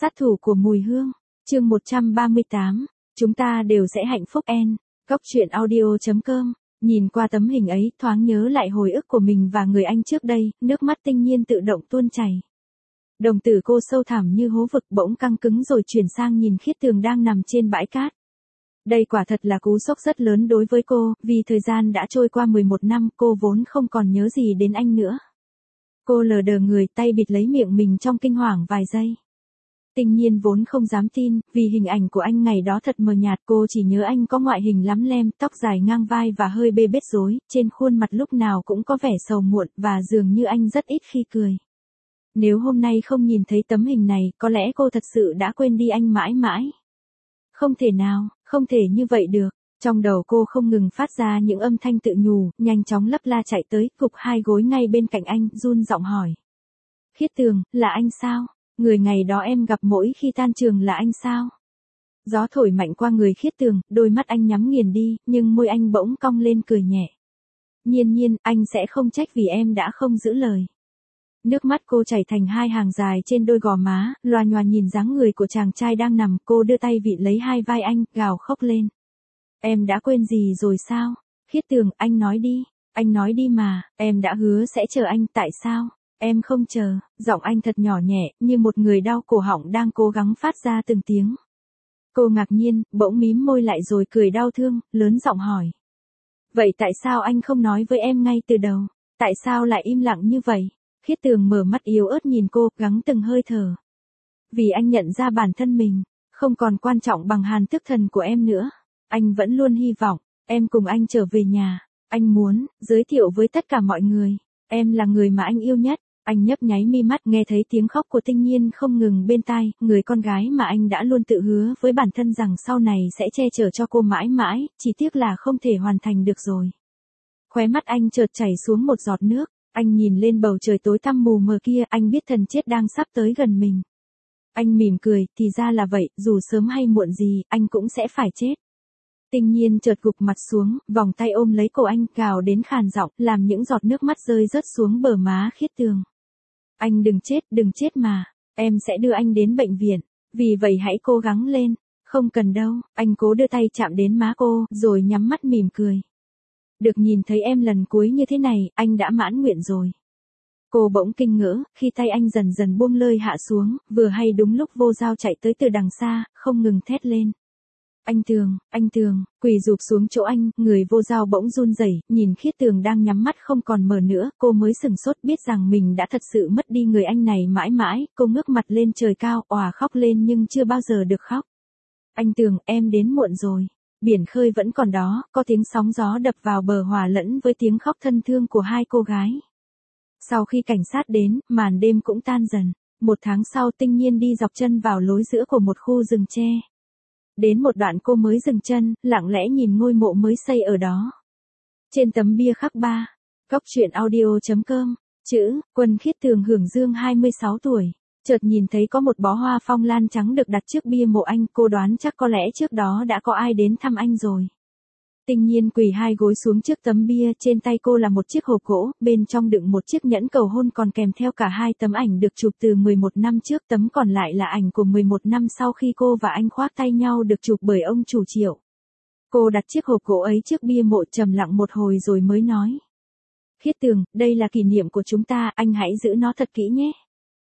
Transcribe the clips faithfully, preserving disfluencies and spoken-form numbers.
Sát thủ của mùi hương, chương một trăm ba mươi tám, chúng ta đều sẽ hạnh phúc en. Góc truyện audio chấm com, nhìn qua tấm hình ấy thoáng nhớ lại hồi ức của mình và người anh trước đây, nước mắt Tinh Nhiên tự động tuôn chảy. Đồng tử cô sâu thẳm như hố vực bỗng căng cứng rồi chuyển sang nhìn Khiết Tường đang nằm trên bãi cát. Đây quả thật là cú sốc rất lớn đối với cô, vì thời gian đã trôi qua mười một năm, cô vốn không còn nhớ gì đến anh nữa. Cô lờ đờ người, tay bịt lấy miệng mình trong kinh hoàng vài giây. Tinh Nhiên vốn không dám tin, vì hình ảnh của anh ngày đó thật mờ nhạt, cô chỉ nhớ anh có ngoại hình lắm lem, tóc dài ngang vai và hơi bê bết rối, trên khuôn mặt lúc nào cũng có vẻ sầu muộn và dường như anh rất ít khi cười. Nếu hôm nay không nhìn thấy tấm hình này, có lẽ cô thật sự đã quên đi anh mãi mãi. Không thể nào, không thể như vậy được. Trong đầu cô không ngừng phát ra những âm thanh tự nhủ, nhanh chóng lấp la chạy tới, gục hai gối ngay bên cạnh anh, run giọng hỏi. Khiết Tường, là anh sao? Người ngày đó em gặp mỗi khi tan trường là anh sao? Gió thổi mạnh qua người Khiết Tường, đôi mắt anh nhắm nghiền đi, nhưng môi anh bỗng cong lên cười nhẹ. Nhiên nhiên, anh sẽ không trách vì em đã không giữ lời. Nước mắt cô chảy thành hai hàng dài trên đôi gò má, loà nhoà nhìn dáng người của chàng trai đang nằm, cô đưa tay vịn lấy hai vai anh, gào khóc lên. Em đã quên gì rồi sao? Khiết Tường, anh nói đi, anh nói đi mà, em đã hứa sẽ chờ anh, tại sao? Em không chờ, giọng anh thật nhỏ nhẹ, như một người đau cổ họng đang cố gắng phát ra từng tiếng. Cô ngạc nhiên, bỗng mím môi lại rồi cười đau thương, lớn giọng hỏi. Vậy tại sao anh không nói với em ngay từ đầu? Tại sao lại im lặng như vậy? Khiết Tường mở mắt yếu ớt nhìn cô, gắng từng hơi thở. Vì anh nhận ra bản thân mình, không còn quan trọng bằng hàn thức thần của em nữa. Anh vẫn luôn hy vọng, em cùng anh trở về nhà. Anh muốn, giới thiệu với tất cả mọi người. Em là người mà anh yêu nhất. Anh nhấp nháy mi mắt nghe thấy tiếng khóc của Tinh Nhiên không ngừng bên tai, người con gái mà anh đã luôn tự hứa với bản thân rằng sau này sẽ che chở cho cô mãi mãi, chỉ tiếc là không thể hoàn thành được rồi. Khóe mắt anh chợt chảy xuống một giọt nước, anh nhìn lên bầu trời tối tăm mù mờ kia, anh biết thần chết đang sắp tới gần mình. Anh mỉm cười, thì ra là vậy, dù sớm hay muộn gì, anh cũng sẽ phải chết. Tinh Nhiên chợt gục mặt xuống, vòng tay ôm lấy cổ anh, gào đến khàn giọng, làm những giọt nước mắt rơi rớt xuống bờ má Khiết Tường. Anh đừng chết, đừng chết mà, em sẽ đưa anh đến bệnh viện, vì vậy hãy cố gắng lên. Không cần đâu, anh cố đưa tay chạm đến má cô, rồi nhắm mắt mỉm cười. Được nhìn thấy em lần cuối như thế này, anh đã mãn nguyện rồi. Cô bỗng kinh ngỡ, khi tay anh dần dần buông lơi hạ xuống, vừa hay đúng lúc Vô Giao chạy tới từ đằng xa, không ngừng thét lên. Anh Tường, anh Tường, quỳ rụp xuống chỗ anh, người Vô Giao bỗng run rẩy, nhìn Khiết Tường đang nhắm mắt không còn mở nữa, cô mới sừng sốt biết rằng mình đã thật sự mất đi người anh này mãi mãi, cô ngước mặt lên trời cao, òa khóc lên nhưng chưa bao giờ được khóc. Anh Tường, em đến muộn rồi. Biển khơi vẫn còn đó, có tiếng sóng gió đập vào bờ hòa lẫn với tiếng khóc thân thương của hai cô gái. Sau khi cảnh sát đến, màn đêm cũng tan dần. Một tháng sau Tinh Nhiên đi dọc chân vào lối giữa của một khu rừng tre. Đến một đoạn cô mới dừng chân, lặng lẽ nhìn ngôi mộ mới xây ở đó. Trên tấm bia khắc ba. Góc truyện audio chấm com. Chữ, Quân Khiết Tường hưởng dương hai mươi sáu tuổi. Chợt nhìn thấy có một bó hoa phong lan trắng được đặt trước bia mộ anh, cô đoán chắc có lẽ trước đó đã có ai đến thăm anh rồi. Tinh Nhiên quỳ hai gối xuống trước tấm bia, trên tay cô là một chiếc hộp gỗ, bên trong đựng một chiếc nhẫn cầu hôn còn kèm theo cả hai tấm ảnh được chụp từ mười một năm trước, tấm còn lại là ảnh của mười một năm sau khi cô và anh khoác tay nhau được chụp bởi ông chủ Triệu. Cô đặt chiếc hộp gỗ ấy trước bia mộ trầm lặng một hồi rồi mới nói. Khiết Tường, đây là kỷ niệm của chúng ta, anh hãy giữ nó thật kỹ nhé.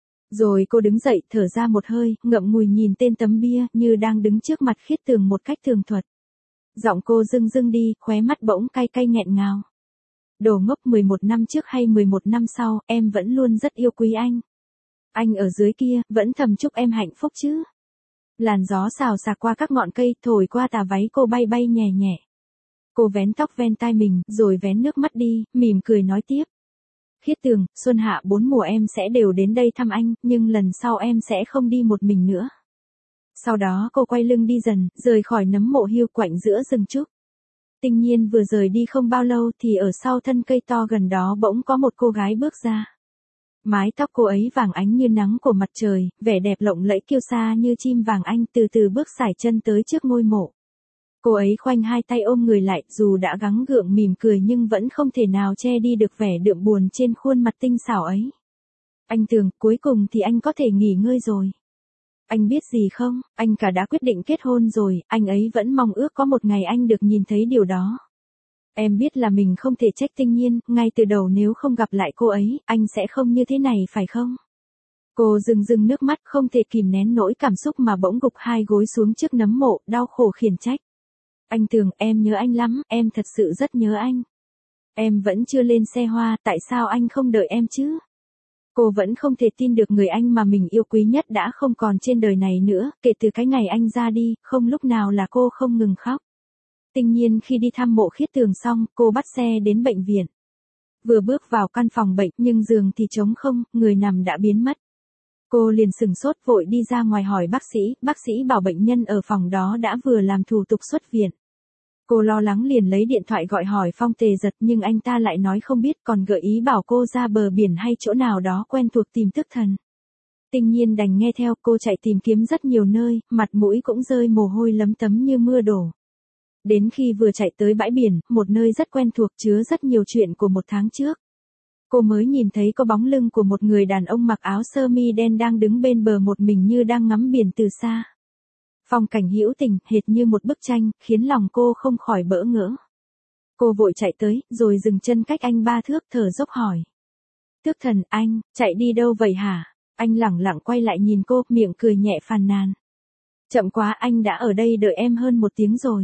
Rồi cô đứng dậy, thở ra một hơi, ngậm ngùi nhìn tên tấm bia, như đang đứng trước mặt Khiết Tường một cách tường thuật. Giọng cô rưng rưng đi, khóe mắt bỗng cay cay nghẹn ngào. Đồ ngốc, mười một năm trước hay mười một năm sau, em vẫn luôn rất yêu quý anh. Anh ở dưới kia, vẫn thầm chúc em hạnh phúc chứ. Làn gió xào xạc qua các ngọn cây, thổi qua tà váy cô bay bay nhẹ nhẹ. Cô vén tóc ven tai mình, rồi vén nước mắt đi, mỉm cười nói tiếp. Khiết Tường, xuân hạ bốn mùa em sẽ đều đến đây thăm anh, nhưng lần sau em sẽ không đi một mình nữa. Sau đó cô quay lưng đi dần, rời khỏi nấm mộ hiu quạnh giữa rừng trúc. Tinh Nhiên vừa rời đi không bao lâu thì ở sau thân cây to gần đó bỗng có một cô gái bước ra. Mái tóc cô ấy vàng ánh như nắng của mặt trời, vẻ đẹp lộng lẫy kiêu sa như chim vàng anh, từ từ bước sải chân tới trước ngôi mộ. Cô ấy khoanh hai tay ôm người lại, dù đã gắng gượng mỉm cười nhưng vẫn không thể nào che đi được vẻ đượm buồn trên khuôn mặt tinh xảo ấy. Anh Tường, cuối cùng thì anh có thể nghỉ ngơi rồi. Anh biết gì không, anh cả đã quyết định kết hôn rồi, anh ấy vẫn mong ước có một ngày anh được nhìn thấy điều đó. Em biết là mình không thể trách Tinh Nhiên, ngay từ đầu nếu không gặp lại cô ấy, anh sẽ không như thế này phải không? Cô rưng rưng nước mắt không thể kìm nén nỗi cảm xúc mà bỗng gục hai gối xuống trước nấm mộ, đau khổ khiển trách. Anh Tường, em nhớ anh lắm, em thật sự rất nhớ anh. Em vẫn chưa lên xe hoa, tại sao anh không đợi em chứ? Cô vẫn không thể tin được người anh mà mình yêu quý nhất đã không còn trên đời này nữa, kể từ cái ngày anh ra đi, không lúc nào là cô không ngừng khóc. Tinh Nhiên khi đi thăm mộ Khiết Tường xong, cô bắt xe đến bệnh viện. Vừa bước vào căn phòng bệnh, nhưng giường thì trống không, người nằm đã biến mất. Cô liền sừng sốt vội đi ra ngoài hỏi bác sĩ, bác sĩ bảo bệnh nhân ở phòng đó đã vừa làm thủ tục xuất viện. Cô lo lắng liền lấy điện thoại gọi hỏi Phong Tề Giật nhưng anh ta lại nói không biết còn gợi ý bảo cô ra bờ biển hay chỗ nào đó quen thuộc tìm Tức Thần. Tinh Nhiên đành nghe theo, cô chạy tìm kiếm rất nhiều nơi, mặt mũi cũng rơi mồ hôi lấm tấm như mưa đổ. Đến khi vừa chạy tới bãi biển, một nơi rất quen thuộc chứa rất nhiều chuyện của một tháng trước. Cô mới nhìn thấy có bóng lưng của một người đàn ông mặc áo sơ mi đen đang đứng bên bờ một mình như đang ngắm biển từ xa. Phong cảnh hữu tình, hệt như một bức tranh, khiến lòng cô không khỏi bỡ ngỡ. Cô vội chạy tới, rồi dừng chân cách anh ba thước thở dốc hỏi. Tước Thần, anh, chạy đi đâu vậy hả? Anh lẳng lặng quay lại nhìn cô, miệng cười nhẹ phàn nàn. Chậm quá, anh đã ở đây đợi em hơn một tiếng rồi.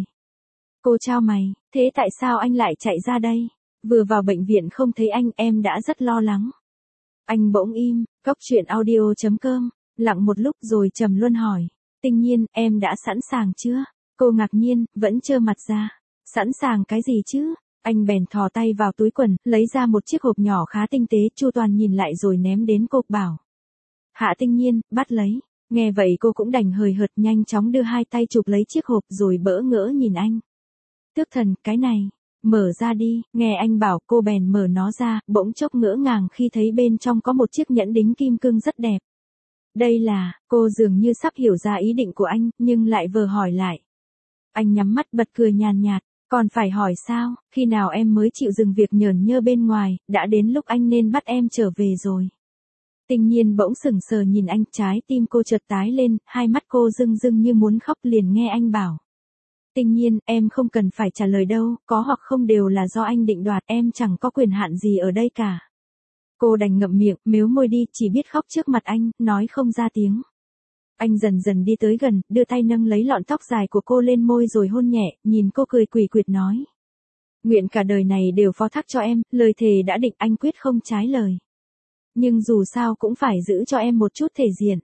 Cô chau mày, thế tại sao anh lại chạy ra đây? Vừa vào bệnh viện không thấy anh, em đã rất lo lắng. Anh bỗng im, cốc truyện audio chấm com, lặng một lúc rồi trầm luân hỏi. Tinh Nhiên, em đã sẵn sàng chưa? Cô ngạc nhiên, vẫn trơ mặt ra. Sẵn sàng cái gì chứ? Anh bèn thò tay vào túi quần, lấy ra một chiếc hộp nhỏ khá tinh tế, Chu Toàn nhìn lại rồi ném đến cô, bảo. Hạ Tinh Nhiên, bắt lấy. Nghe vậy cô cũng đành hời hợt nhanh chóng đưa hai tay chụp lấy chiếc hộp rồi bỡ ngỡ nhìn anh. Tước Thần, cái này, mở ra đi, nghe anh bảo, cô bèn mở nó ra, bỗng chốc ngỡ ngàng khi thấy bên trong có một chiếc nhẫn đính kim cương rất đẹp. Đây là, cô dường như sắp hiểu ra ý định của anh, nhưng lại vờ hỏi lại. Anh nhắm mắt bật cười nhàn nhạt, còn phải hỏi sao, khi nào em mới chịu dừng việc nhởn nhơ bên ngoài, đã đến lúc anh nên bắt em trở về rồi. Tinh Nhiên bỗng sững sờ nhìn anh, trái tim cô chợt tái lên, hai mắt cô rưng rưng như muốn khóc liền nghe anh bảo. Tinh Nhiên, em không cần phải trả lời đâu, có hoặc không đều là do anh định đoạt, em chẳng có quyền hạn gì ở đây cả. Cô đành ngậm miệng, mếu môi đi, chỉ biết khóc trước mặt anh, nói không ra tiếng. Anh dần dần đi tới gần, đưa tay nâng lấy lọn tóc dài của cô lên môi rồi hôn nhẹ, nhìn cô cười quỷ quyệt nói. Nguyện cả đời này đều phó thác cho em, lời thề đã định anh quyết không trái lời. Nhưng dù sao cũng phải giữ cho em một chút thể diện.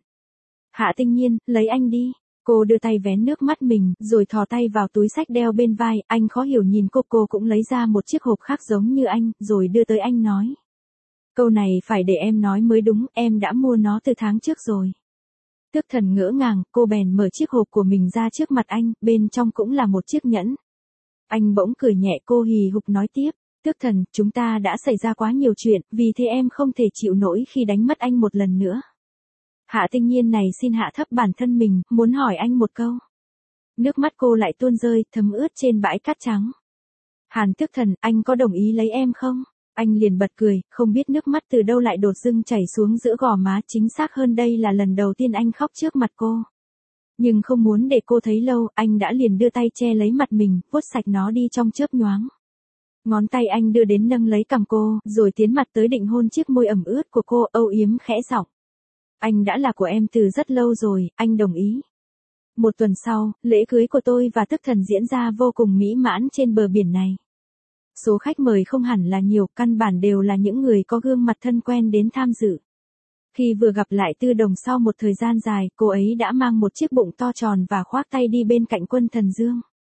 Hạ Tinh Nhiên, lấy anh đi. Cô đưa tay vén nước mắt mình, rồi thò tay vào túi xách đeo bên vai, anh khó hiểu nhìn cô, cô cũng lấy ra một chiếc hộp khác giống như anh, rồi đưa tới anh nói. Câu này phải để em nói mới đúng, em đã mua nó từ tháng trước rồi. Tước Thần ngỡ ngàng, cô bèn mở chiếc hộp của mình ra trước mặt anh, bên trong cũng là một chiếc nhẫn. Anh bỗng cười nhẹ, cô hì hục nói tiếp. Tước Thần, chúng ta đã xảy ra quá nhiều chuyện, vì thế em không thể chịu nổi khi đánh mất anh một lần nữa. Hạ Tinh Nhiên này xin hạ thấp bản thân mình, muốn hỏi anh một câu. Nước mắt cô lại tuôn rơi, thấm ướt trên bãi cát trắng. Hàn Tước Thần, anh có đồng ý lấy em không? Anh liền bật cười, không biết nước mắt từ đâu lại đột dưng chảy xuống giữa gò má, chính xác hơn đây là lần đầu tiên anh khóc trước mặt cô. Nhưng không muốn để cô thấy lâu, anh đã liền đưa tay che lấy mặt mình, vuốt sạch nó đi trong chớp nhoáng. Ngón tay anh đưa đến nâng lấy cằm cô, rồi tiến mặt tới định hôn chiếc môi ẩm ướt của cô, âu yếm khẽ giọng. Anh đã là của em từ rất lâu rồi, anh đồng ý. Một tuần sau, lễ cưới của tôi và Tước Thần diễn ra vô cùng mỹ mãn trên bờ biển này. Số khách mời không hẳn là nhiều, căn bản đều là những người có gương mặt thân quen đến tham dự. Khi vừa gặp lại Tư Đồng sau một thời gian dài, cô ấy đã mang một chiếc bụng to tròn và khoác tay đi bên cạnh Quân Thần Dương.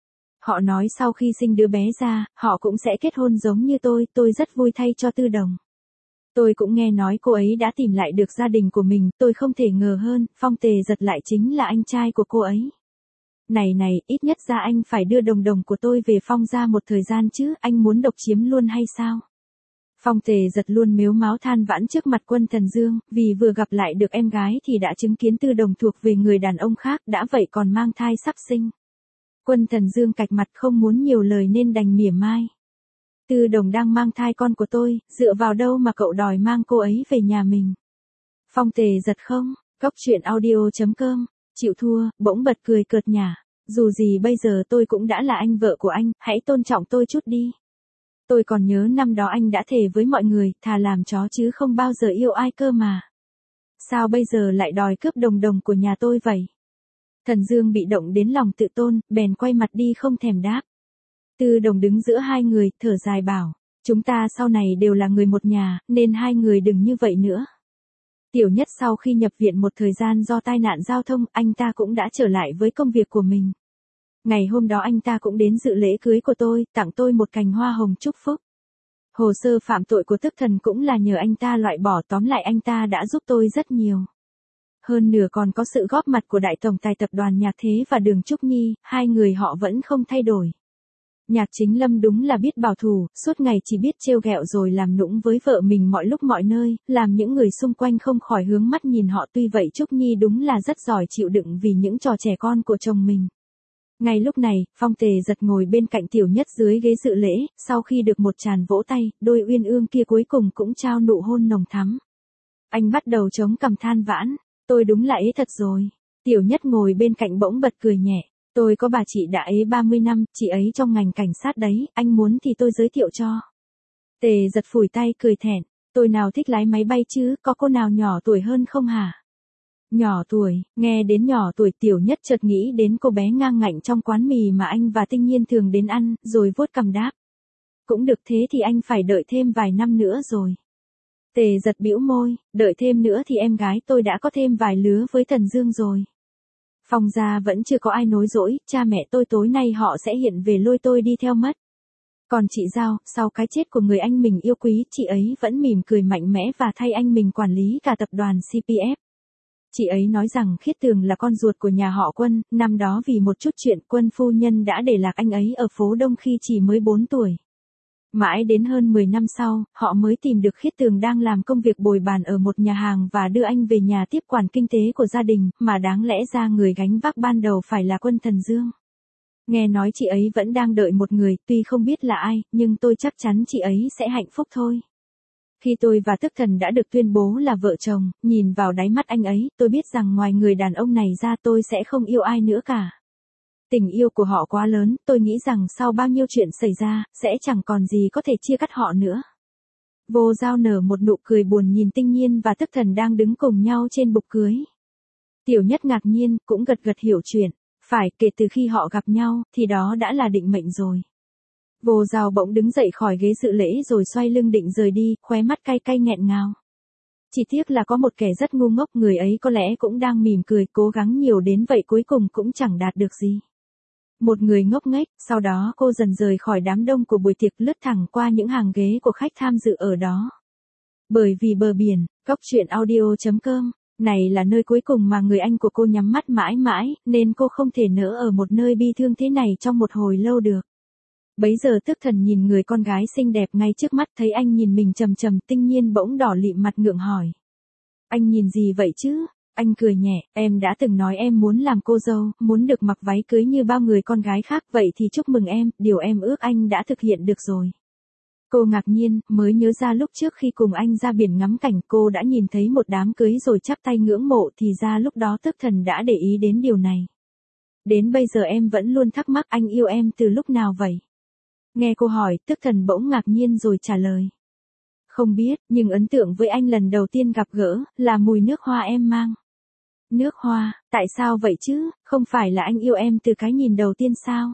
Họ nói sau khi sinh đứa bé ra, họ cũng sẽ kết hôn giống như tôi, tôi rất vui thay cho Tư Đồng. Tôi cũng nghe nói cô ấy đã tìm lại được gia đình của mình, tôi không thể ngờ hơn, Phong Tề Giật lại chính là anh trai của cô ấy. Này này, ít nhất ra anh phải đưa Đồng Đồng của tôi về Phong ra một thời gian chứ, anh muốn độc chiếm luôn hay sao? Phong Tề Giật luôn mếu máo than vãn trước mặt Quân Thần Dương, vì vừa gặp lại được em gái thì đã chứng kiến Tư Đồng thuộc về người đàn ông khác, đã vậy còn mang thai sắp sinh. Quân Thần Dương cạch mặt không muốn nhiều lời nên đành mỉa mai. Tư Đồng đang mang thai con của tôi, dựa vào đâu mà cậu đòi mang cô ấy về nhà mình? Phong Tề Giật không? Cốc truyện audio chấm com Chịu thua, bỗng bật cười cợt nhả. Dù gì bây giờ tôi cũng đã là anh vợ của anh, hãy tôn trọng tôi chút đi. Tôi còn nhớ năm đó anh đã thề với mọi người, thà làm chó chứ không bao giờ yêu ai cơ mà. Sao bây giờ lại đòi cướp đồng đồng của nhà tôi vậy? Thần Dương bị động đến lòng tự tôn, bèn quay mặt đi không thèm đáp. Tư Đồng đứng giữa hai người, thở dài bảo, chúng ta sau này đều là người một nhà, nên hai người đừng như vậy nữa. Tiểu Nhất sau khi nhập viện một thời gian do tai nạn giao thông, anh ta cũng đã trở lại với công việc của mình. Ngày hôm đó anh ta cũng đến dự lễ cưới của tôi, tặng tôi một cành hoa hồng chúc phúc. Hồ sơ phạm tội của Tức Thần cũng là nhờ anh ta loại bỏ, tóm lại anh ta đã giúp tôi rất nhiều. Hơn nửa còn có sự góp mặt của đại tổng tài tập đoàn Nhạc Thế và Đường Trúc Nhi, hai người họ vẫn không thay đổi. Nhạc Chính Lâm đúng là biết bảo thủ, suốt ngày chỉ biết trêu ghẹo rồi làm nũng với vợ mình mọi lúc mọi nơi, làm những người xung quanh không khỏi hướng mắt nhìn họ. Tuy vậy Trúc Nhi đúng là rất giỏi chịu đựng vì những trò trẻ con của chồng mình. Ngay lúc này, Phong Tề Giật ngồi bên cạnh Tiểu Nhất dưới ghế dự lễ, sau khi được một tràng vỗ tay, đôi uyên ương kia cuối cùng cũng trao nụ hôn nồng thắm. Anh bắt đầu chống cằm than vãn, tôi đúng là ế thật rồi. Tiểu Nhất ngồi bên cạnh bỗng bật cười nhẹ, tôi có bà chị đã ế ba mươi năm, chị ấy trong ngành cảnh sát đấy, anh muốn thì tôi giới thiệu cho. Tề Giật phủi tay cười thẹn, tôi nào thích lái máy bay chứ, có cô nào nhỏ tuổi hơn không hả? Nhỏ tuổi, nghe đến nhỏ tuổi Tiểu Nhất chợt nghĩ đến cô bé ngang ngạnh trong quán mì mà anh và Tinh Nhiên thường đến ăn, rồi vuốt cằm đáp. Cũng được, thế thì anh phải đợi thêm vài năm nữa rồi. Tề Giật bĩu môi, đợi thêm nữa thì em gái tôi đã có thêm vài lứa với Thần Dương rồi. Phong gia vẫn chưa có ai nối dõi, cha mẹ tôi tối nay họ sẽ hiện về lôi tôi đi theo mất. Còn chị Giao, sau cái chết của người anh mình yêu quý, chị ấy vẫn mỉm cười mạnh mẽ và thay anh mình quản lý cả tập đoàn xê pê ép. Chị ấy nói rằng Khiết Tường là con ruột của nhà họ Quân, năm đó vì một chút chuyện Quân phu nhân đã để lạc anh ấy ở phố Đông khi chỉ mới bốn tuổi. Mãi đến hơn mười năm sau, họ mới tìm được Khiết Tường đang làm công việc bồi bàn ở một nhà hàng và đưa anh về nhà tiếp quản kinh tế của gia đình, mà đáng lẽ ra người gánh vác ban đầu phải là Quân Thần Dương. Nghe nói chị ấy vẫn đang đợi một người, tuy không biết là ai, nhưng tôi chắc chắn chị ấy sẽ hạnh phúc thôi. Khi tôi và Tức Thần đã được tuyên bố là vợ chồng, nhìn vào đáy mắt anh ấy, tôi biết rằng ngoài người đàn ông này ra tôi sẽ không yêu ai nữa cả. Tình yêu của họ quá lớn, tôi nghĩ rằng sau bao nhiêu chuyện xảy ra, sẽ chẳng còn gì có thể chia cắt họ nữa. Vô Giao nở một nụ cười buồn nhìn Tinh Nhiên và Tức Thần đang đứng cùng nhau trên bục cưới. Tiểu Nhất ngạc nhiên, cũng gật gật hiểu chuyện. Phải, kể từ khi họ gặp nhau, thì đó đã là định mệnh rồi. Vô Giao bỗng đứng dậy khỏi ghế dự lễ rồi xoay lưng định rời đi, khóe mắt cay cay nghẹn ngào. Chỉ tiếc là có một kẻ rất ngu ngốc, người ấy có lẽ cũng đang mỉm cười, cố gắng nhiều đến vậy cuối cùng cũng chẳng đạt được gì. Một người ngốc nghếch, sau đó cô dần rời khỏi đám đông của buổi tiệc, lướt thẳng qua những hàng ghế của khách tham dự ở đó. Bởi vì bờ biển, góc truyện audio chấm com, này là nơi cuối cùng mà người anh của cô nhắm mắt mãi mãi, nên cô không thể nỡ ở một nơi bi thương thế này trong một hồi lâu được. Bấy giờ Tức Thần nhìn người con gái xinh đẹp ngay trước mắt, thấy anh nhìn mình trầm trầm, Tinh Nhiên bỗng đỏ lịm mặt ngượng hỏi. Anh nhìn gì vậy chứ? Anh cười nhẹ, em đã từng nói em muốn làm cô dâu, muốn được mặc váy cưới như bao người con gái khác, vậy thì chúc mừng em, điều em ước anh đã thực hiện được rồi. Cô ngạc nhiên, mới nhớ ra lúc trước khi cùng anh ra biển ngắm cảnh cô đã nhìn thấy một đám cưới rồi chắp tay ngưỡng mộ, thì ra lúc đó Tức Thần đã để ý đến điều này. Đến bây giờ em vẫn luôn thắc mắc anh yêu em từ lúc nào vậy? Nghe cô hỏi, Tức Thần bỗng ngạc nhiên rồi trả lời. Không biết, nhưng ấn tượng với anh lần đầu tiên gặp gỡ, là mùi nước hoa em mang. Nước hoa, tại sao vậy chứ, không phải là anh yêu em từ cái nhìn đầu tiên sao?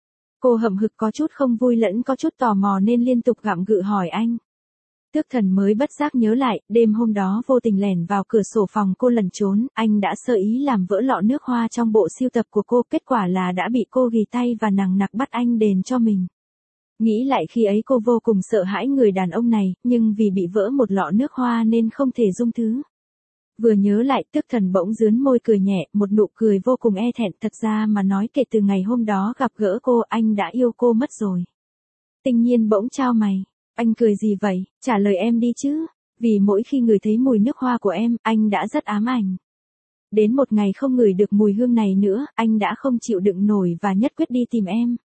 Cô hậm hực có chút không vui lẫn có chút tò mò nên liên tục gặm gự hỏi anh. Tức Thần mới bất giác nhớ lại, đêm hôm đó vô tình lẻn vào cửa sổ phòng cô lẩn trốn, anh đã sơ ý làm vỡ lọ nước hoa trong bộ sưu tập của cô, kết quả là đã bị cô ghì tay và nằng nặc bắt anh đền cho mình. Nghĩ lại khi ấy cô vô cùng sợ hãi người đàn ông này, nhưng vì bị vỡ một lọ nước hoa nên không thể dung thứ. Vừa nhớ lại, Tức Thần bỗng dướn môi cười nhẹ, một nụ cười vô cùng e thẹn, thật ra mà nói kể từ ngày hôm đó gặp gỡ cô, anh đã yêu cô mất rồi. Tinh Nhiên bỗng chau mày, anh cười gì vậy, trả lời em đi chứ, vì mỗi khi ngửi thấy mùi nước hoa của em, anh đã rất ám ảnh. Đến một ngày không ngửi được mùi hương này nữa, anh đã không chịu đựng nổi và nhất quyết đi tìm em.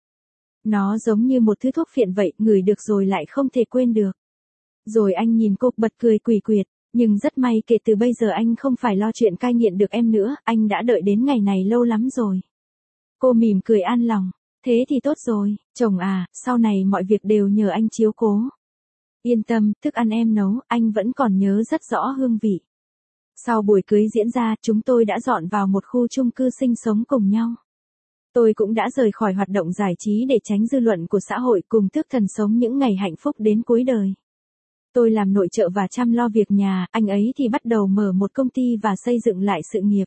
Nó giống như một thứ thuốc phiện vậy, ngửi được rồi lại không thể quên được. Rồi anh nhìn cô, bật cười quỷ quyệt. Nhưng rất may kể từ bây giờ anh không phải lo chuyện cai nghiện được em nữa, anh đã đợi đến ngày này lâu lắm rồi. Cô mỉm cười an lòng. Thế thì tốt rồi, chồng à, sau này mọi việc đều nhờ anh chiếu cố. Yên tâm, thức ăn em nấu, anh vẫn còn nhớ rất rõ hương vị. Sau buổi cưới diễn ra, chúng tôi đã dọn vào một khu chung cư sinh sống cùng nhau. Tôi cũng đã rời khỏi hoạt động giải trí để tránh dư luận của xã hội cùng Tước Thần sống những ngày hạnh phúc đến cuối đời. Tôi làm nội trợ và chăm lo việc nhà, anh ấy thì bắt đầu mở một công ty và xây dựng lại sự nghiệp.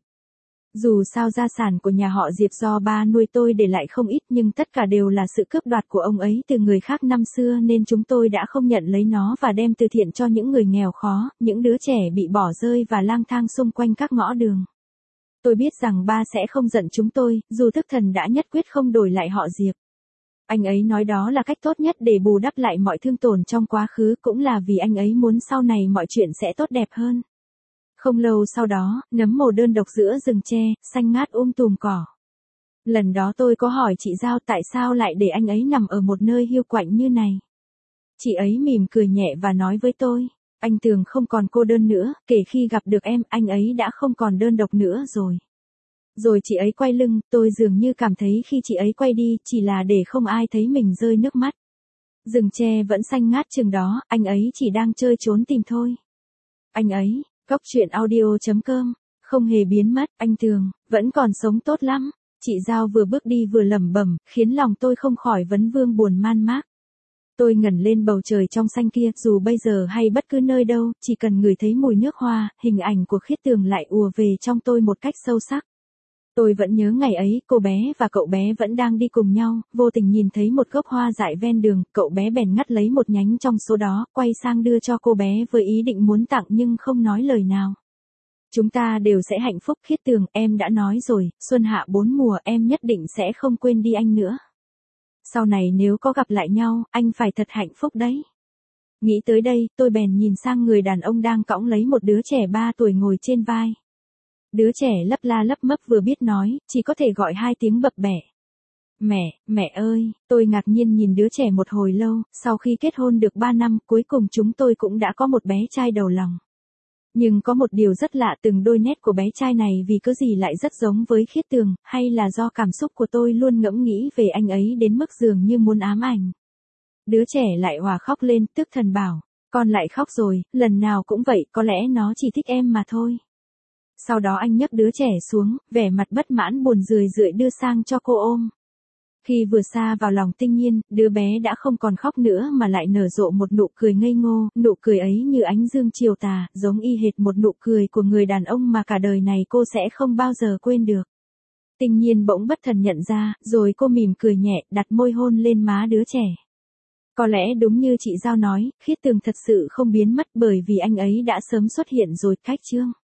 Dù sao gia sản của nhà họ Diệp do ba nuôi tôi để lại không ít nhưng tất cả đều là sự cướp đoạt của ông ấy từ người khác năm xưa nên chúng tôi đã không nhận lấy nó và đem từ thiện cho những người nghèo khó, những đứa trẻ bị bỏ rơi và lang thang xung quanh các ngõ đường. Tôi biết rằng ba sẽ không giận chúng tôi, dù Tước Thần đã nhất quyết không đổi lại họ Diệp. Anh ấy nói đó là cách tốt nhất để bù đắp lại mọi thương tổn trong quá khứ cũng là vì anh ấy muốn sau này mọi chuyện sẽ tốt đẹp hơn. Không lâu sau đó, nấm mồ đơn độc giữa rừng tre, xanh ngát um tùm cỏ. Lần đó tôi có hỏi chị Giao tại sao lại để anh ấy nằm ở một nơi hiu quạnh như này. Chị ấy mỉm cười nhẹ và nói với tôi, anh Tường không còn cô đơn nữa, kể khi gặp được em, anh ấy đã không còn đơn độc nữa rồi. Rồi chị ấy quay lưng, tôi dường như cảm thấy khi chị ấy quay đi, chỉ là để không ai thấy mình rơi nước mắt. Rừng tre vẫn xanh ngát chừng đó, anh ấy chỉ đang chơi trốn tìm thôi. Anh ấy, Cóc truyện audio chấm com, không hề biến mất, anh Tường, vẫn còn sống tốt lắm. Chị Giao vừa bước đi vừa lẩm bẩm, khiến lòng tôi không khỏi vấn vương buồn man mác. Tôi ngẩng lên bầu trời trong xanh kia, dù bây giờ hay bất cứ nơi đâu, chỉ cần ngửi thấy mùi nước hoa, hình ảnh của Khiết Tường lại ùa về trong tôi một cách sâu sắc. Tôi vẫn nhớ ngày ấy, cô bé và cậu bé vẫn đang đi cùng nhau, vô tình nhìn thấy một gốc hoa dại ven đường, cậu bé bèn ngắt lấy một nhánh trong số đó, quay sang đưa cho cô bé với ý định muốn tặng nhưng không nói lời nào. Chúng ta đều sẽ hạnh phúc Khiết Tường, em đã nói rồi, xuân hạ bốn mùa em nhất định sẽ không quên đi anh nữa. Sau này nếu có gặp lại nhau, anh phải thật hạnh phúc đấy. Nghĩ tới đây, tôi bèn nhìn sang người đàn ông đang cõng lấy một đứa trẻ ba tuổi ngồi trên vai. Đứa trẻ lấp la lấp mấp vừa biết nói, chỉ có thể gọi hai tiếng bập bẹ. Mẹ, mẹ ơi, tôi ngạc nhiên nhìn đứa trẻ một hồi lâu, sau khi kết hôn được ba năm, cuối cùng chúng tôi cũng đã có một bé trai đầu lòng. Nhưng có một điều rất lạ, từng đôi nét của bé trai này vì cớ gì lại rất giống với Khiết Tường, hay là do cảm xúc của tôi luôn ngẫm nghĩ về anh ấy đến mức dường như muốn ám ảnh. Đứa trẻ lại òa khóc lên, Tước Thần bảo, con lại khóc rồi, lần nào cũng vậy, có lẽ nó chỉ thích em mà thôi. Sau đó anh nhấc đứa trẻ xuống, vẻ mặt bất mãn buồn rười rượi đưa sang cho cô ôm. Khi vừa xa vào lòng Tinh Nhiên, đứa bé đã không còn khóc nữa mà lại nở rộ một nụ cười ngây ngô, nụ cười ấy như ánh dương chiều tà, giống y hệt một nụ cười của người đàn ông mà cả đời này cô sẽ không bao giờ quên được. Tinh Nhiên bỗng bất thần nhận ra, rồi cô mỉm cười nhẹ, đặt môi hôn lên má đứa trẻ. Có lẽ đúng như chị Giao nói, Khiết Tường thật sự không biến mất bởi vì anh ấy đã sớm xuất hiện rồi, Khách Chương.